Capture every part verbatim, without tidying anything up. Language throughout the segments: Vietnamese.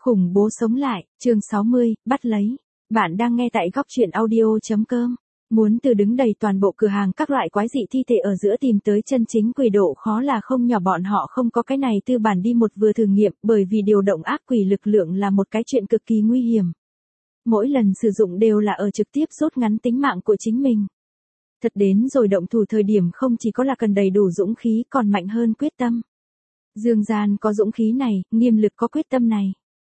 Khủng bố sống lại, chương sáu mươi, bắt lấy. Bạn đang nghe tại góc truyện audio.com. Muốn từ đứng đầy toàn bộ cửa hàng các loại quái dị thi thể ở giữa tìm tới chân chính quỷ độ khó là không nhỏ, bọn họ không có cái này tư bản đi một vừa thử nghiệm, bởi vì điều động ác quỷ lực lượng là một cái chuyện cực kỳ nguy hiểm. Mỗi lần sử dụng đều là ở trực tiếp rút ngắn tính mạng của chính mình. Thật đến rồi động thủ thời điểm không chỉ có là cần đầy đủ dũng khí còn mạnh hơn quyết tâm. Dương Gian có dũng khí này, Nghiêm Lực có quyết tâm này.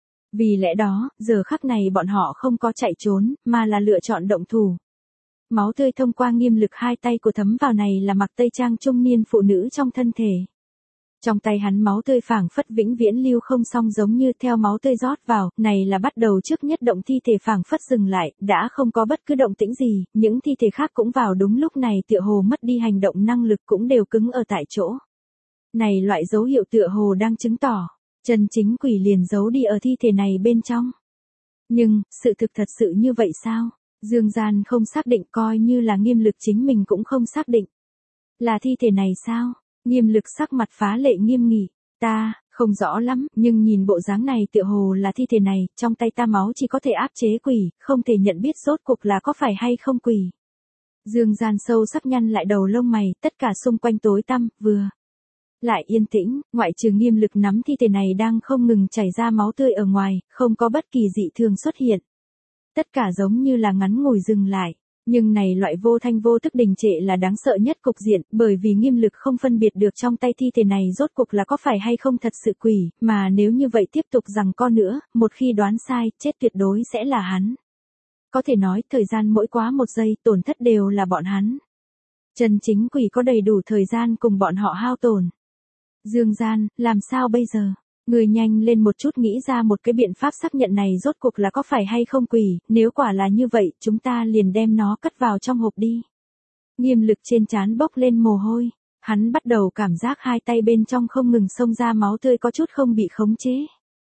Vì lẽ đó, giờ khắc này bọn họ không có chạy trốn, mà là lựa chọn động thủ. Máu tươi thông qua Nghiêm Lực hai tay của thấm vào này là mặc tây trang trung niên phụ nữ trong thân thể. Trong tay hắn máu tươi phảng phất vĩnh viễn lưu không xong, giống như theo máu tươi rót vào, này là bắt đầu trước nhất động thi thể phảng phất dừng lại, đã không có bất cứ động tĩnh gì, những thi thể khác cũng vào đúng lúc này tựa hồ mất đi hành động năng lực, cũng đều cứng ở tại chỗ. Này loại dấu hiệu tựa hồ đang chứng tỏ, chân chính quỷ liền giấu đi ở thi thể này bên trong. Nhưng, sự thực thật sự như vậy sao? Dương Gian không xác định, coi như là Nghiêm Lực chính mình cũng không xác định. Là thi thể này sao? Nghiêm Lực sắc mặt phá lệ nghiêm nghị. Ta, không rõ lắm, nhưng nhìn bộ dáng này tựa hồ là thi thể này, trong tay ta máu chỉ có thể áp chế quỷ, không thể nhận biết rốt cuộc là có phải hay không quỷ. Dương Gian sâu sắc nhăn lại đầu lông mày, tất cả xung quanh tối tăm, vừa lại yên tĩnh, ngoại trừ Nghiêm Lực nắm thi thể này đang không ngừng chảy ra máu tươi ở ngoài, không có bất kỳ dị thường xuất hiện. Tất cả giống như là ngắn ngủi dừng lại, nhưng này loại vô thanh vô tức đình trệ là đáng sợ nhất cục diện, bởi vì Nghiêm Lực không phân biệt được trong tay thi thể này rốt cuộc là có phải hay không thật sự quỷ, mà nếu như vậy tiếp tục giằng co nữa, một khi đoán sai, chết tuyệt đối sẽ là hắn. Có thể nói, thời gian mỗi quá một giây, tổn thất đều là bọn hắn. Chân chính quỷ có đầy đủ thời gian cùng bọn họ hao tổn. Dương Gian, làm sao bây giờ? Người nhanh lên một chút nghĩ ra một cái biện pháp xác nhận này rốt cuộc là có phải hay không quỷ, nếu quả là như vậy, chúng ta liền đem nó cất vào trong hộp đi. Nghiêm Lực trên trán bốc lên mồ hôi, hắn bắt đầu cảm giác hai tay bên trong không ngừng xông ra máu tươi có chút không bị khống chế.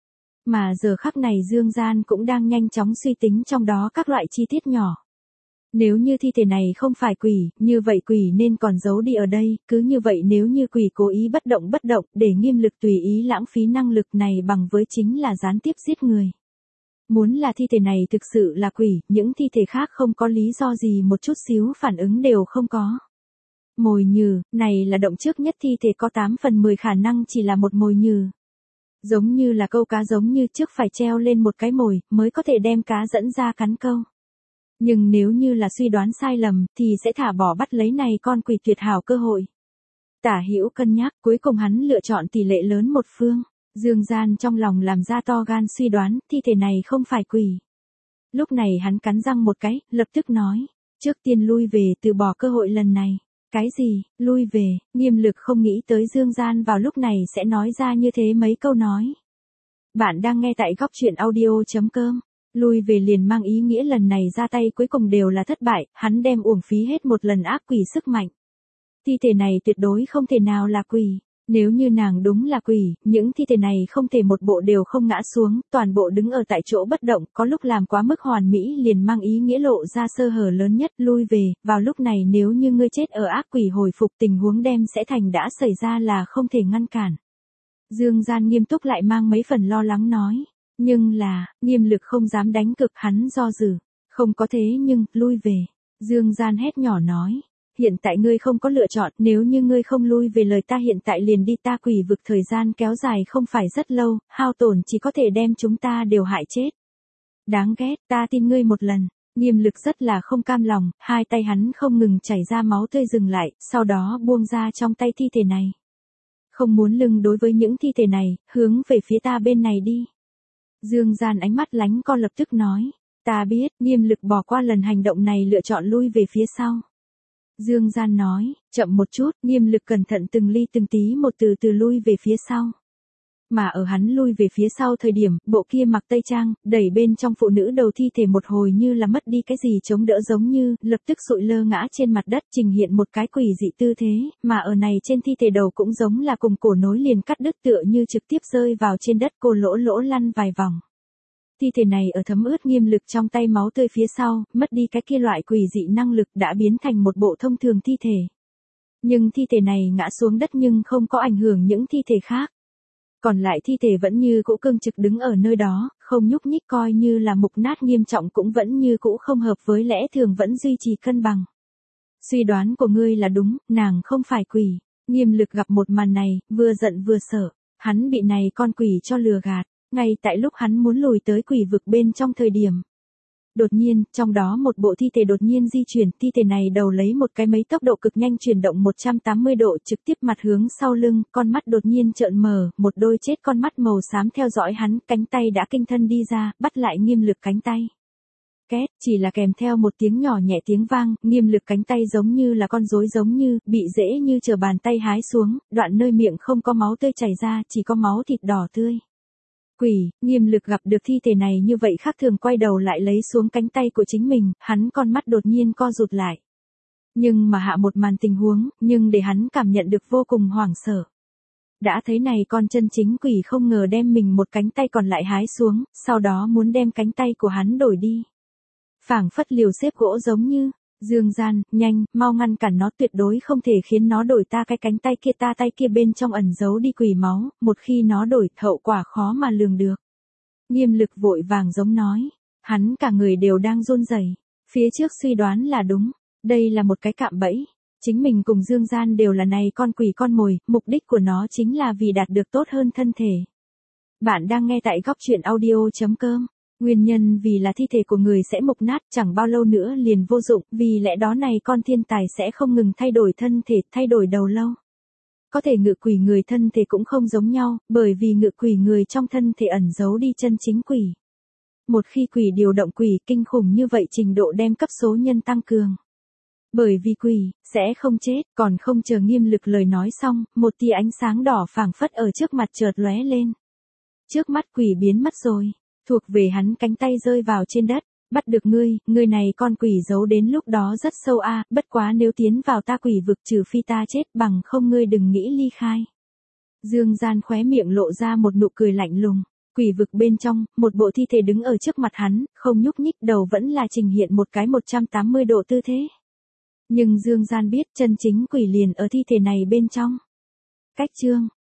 Mà giờ khắc này Dương Gian cũng đang nhanh chóng suy tính trong đó các loại chi tiết nhỏ. Nếu như thi thể này không phải quỷ, như vậy quỷ nên còn giấu đi ở đây, cứ như vậy nếu như quỷ cố ý bất động bất động, để Nghiêm Lực tùy ý lãng phí năng lực này bằng với chính là gián tiếp giết người. Muốn là thi thể này thực sự là quỷ, những thi thể khác không có lý do gì một chút xíu phản ứng đều không có. Mồi nhừ, này là động trước nhất thi thể có tám phần mười khả năng chỉ là một mồi nhừ. Giống như là câu cá, giống như trước phải treo lên một cái mồi, mới có thể đem cá dẫn ra cắn câu. Nhưng nếu như là suy đoán sai lầm, thì sẽ thả bỏ bắt lấy này con quỷ tuyệt hảo cơ hội. Tả Hữu cân nhắc, cuối cùng hắn lựa chọn tỷ lệ lớn một phương. Dương Gian trong lòng làm ra to gan suy đoán, thi thể này không phải quỷ. Lúc này hắn cắn răng một cái, lập tức nói, trước tiên lui về, từ bỏ cơ hội lần này. Cái gì, lui về? Nghiêm Lực không nghĩ tới Dương Gian vào lúc này sẽ nói ra như thế mấy câu nói. Bạn đang nghe tại góc truyện audio.com. Lui về liền mang ý nghĩa lần này ra tay cuối cùng đều là thất bại, hắn đem uổng phí hết một lần ác quỷ sức mạnh. Thi thể này tuyệt đối không thể nào là quỷ. Nếu như nàng đúng là quỷ, những thi thể này không thể một bộ đều không ngã xuống, toàn bộ đứng ở tại chỗ bất động, có lúc làm quá mức hoàn mỹ liền mang ý nghĩa lộ ra sơ hở lớn nhất. Lui về, vào lúc này nếu như ngươi chết ở ác quỷ hồi phục, tình huống đem sẽ thành đã xảy ra là không thể ngăn cản. Dương Gian nghiêm túc lại mang mấy phần lo lắng nói. Nhưng là, Nghiêm Lực không dám đánh cực, hắn do dự. Không có thế nhưng, lui về. Dương Gian hét nhỏ nói. Hiện tại ngươi không có lựa chọn, nếu như ngươi không lui về lời ta hiện tại liền đi ta quỷ vực, thời gian kéo dài không phải rất lâu, hao tổn chỉ có thể đem chúng ta đều hại chết. Đáng ghét, ta tin ngươi một lần. Nghiêm Lực rất là không cam lòng, hai tay hắn không ngừng chảy ra máu tươi dừng lại, sau đó buông ra trong tay thi thể này. Không muốn lưng đối với những thi thể này, hướng về phía ta bên này đi. Dương Gian ánh mắt lánh co lập tức nói, ta biết. Nghiêm Lực bỏ qua lần hành động này lựa chọn lui về phía sau. Dương Gian nói, chậm một chút. Nghiêm Lực cẩn thận từng ly từng tí một từ từ lui về phía sau. Mà ở hắn lui về phía sau thời điểm, bộ kia mặc tây trang, đẩy bên trong phụ nữ đầu thi thể một hồi như là mất đi cái gì chống đỡ, giống như, lập tức sụi lơ ngã trên mặt đất, trình hiện một cái quỷ dị tư thế, mà ở này trên thi thể đầu cũng giống là cùng cổ nối liền cắt đứt, tựa như trực tiếp rơi vào trên đất, cô lỗ lỗ lăn vài vòng. Thi thể này ở thấm ướt Nghiêm Lực trong tay máu tươi phía sau, mất đi cái kia loại quỷ dị năng lực đã biến thành một bộ thông thường thi thể. Nhưng thi thể này ngã xuống đất nhưng không có ảnh hưởng những thi thể khác. Còn lại thi thể vẫn như cũ cương trực đứng ở nơi đó, không nhúc nhích, coi như là mục nát nghiêm trọng cũng vẫn như cũ không hợp với lẽ thường, vẫn duy trì cân bằng. Suy đoán của ngươi là đúng, nàng không phải quỷ. Nghiêm Lực gặp một màn này, vừa giận vừa sợ. Hắn bị này con quỷ cho lừa gạt. Ngay tại lúc hắn muốn lùi tới quỷ vực bên trong thời điểm. Đột nhiên, trong đó một bộ thi thể đột nhiên di chuyển, thi thể này đầu lấy một cái mấy tốc độ cực nhanh chuyển động một trăm tám mươi độ, trực tiếp mặt hướng sau lưng, con mắt đột nhiên trợn mở, một đôi chết con mắt màu xám theo dõi hắn, cánh tay đã kinh thân đi ra, bắt lại Nghiêm Lực cánh tay. Két, chỉ là kèm theo một tiếng nhỏ nhẹ tiếng vang, Nghiêm Lực cánh tay giống như là con rối giống như, bị dễ như trở bàn tay hái xuống, đoạn nơi miệng không có máu tươi chảy ra, chỉ có máu thịt đỏ tươi. Quỷ, Nghiêm Lực gặp được thi thể này như vậy khác thường, quay đầu lại lấy xuống cánh tay của chính mình, hắn con mắt đột nhiên co rụt lại. Nhưng mà hạ một màn tình huống, nhưng để hắn cảm nhận được vô cùng hoảng sợ. Đã thấy này con chân chính quỷ không ngờ đem mình một cánh tay còn lại hái xuống, sau đó muốn đem cánh tay của hắn đổi đi. Phảng phất liều xếp gỗ giống như, Dương Gian, nhanh, mau ngăn cản nó, tuyệt đối không thể khiến nó đổi ta cái cánh tay kia, ta tay kia bên trong ẩn giấu đi quỷ máu, một khi nó đổi, hậu quả khó mà lường được. Nghiêm Lực vội vàng giống nói, hắn cả người đều đang run rẩy. Phía trước suy đoán là đúng, đây là một cái cạm bẫy. Chính mình cùng Dương Gian đều là này con quỷ con mồi, mục đích của nó chính là vì đạt được tốt hơn thân thể. Bạn đang nghe tại góc truyện audio chấm com. Nguyên nhân vì là thi thể của người sẽ mục nát, chẳng bao lâu nữa liền vô dụng, vì lẽ đó này con thiên tài sẽ không ngừng thay đổi thân thể, thay đổi đầu lâu. Có thể ngự quỷ người thân thể cũng không giống nhau, bởi vì ngự quỷ người trong thân thể ẩn giấu đi chân chính quỷ. Một khi quỷ điều động quỷ kinh khủng như vậy, trình độ đem cấp số nhân tăng cường. Bởi vì quỷ sẽ không chết, còn không chờ Nghiêm Lực lời nói xong, một tia ánh sáng đỏ phảng phất ở trước mặt chợt lóe lên. Trước mắt quỷ biến mất rồi. Thuộc về hắn cánh tay rơi vào trên đất, bắt được ngươi, ngươi này con quỷ giấu đến lúc đó rất sâu a, à, bất quá nếu tiến vào ta quỷ vực trừ phi ta chết, bằng không ngươi đừng nghĩ ly khai. Dương Gian khóe miệng lộ ra một nụ cười lạnh lùng, quỷ vực bên trong, một bộ thi thể đứng ở trước mặt hắn, không nhúc nhích, đầu vẫn là trình hiện một cái một trăm tám mươi độ tư thế. Nhưng Dương Gian biết chân chính quỷ liền ở thi thể này bên trong. Cách chương